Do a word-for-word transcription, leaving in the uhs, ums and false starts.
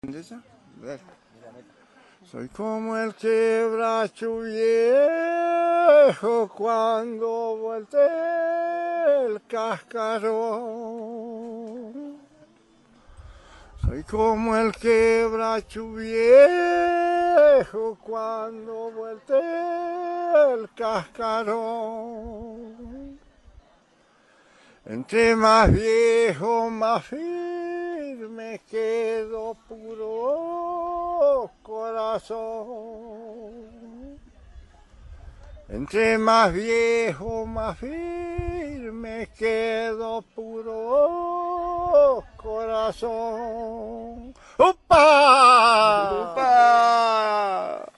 ¿Esa? Soy como el quebracho viejo cuando voltea el cascarón. Soy como el quebracho viejo cuando voltea el cascarón. Entre más viejo, más firme quedo, puro corazón. Entre más viejo, más firme quedo, puro corazón. ¡Upa! ¡Upa!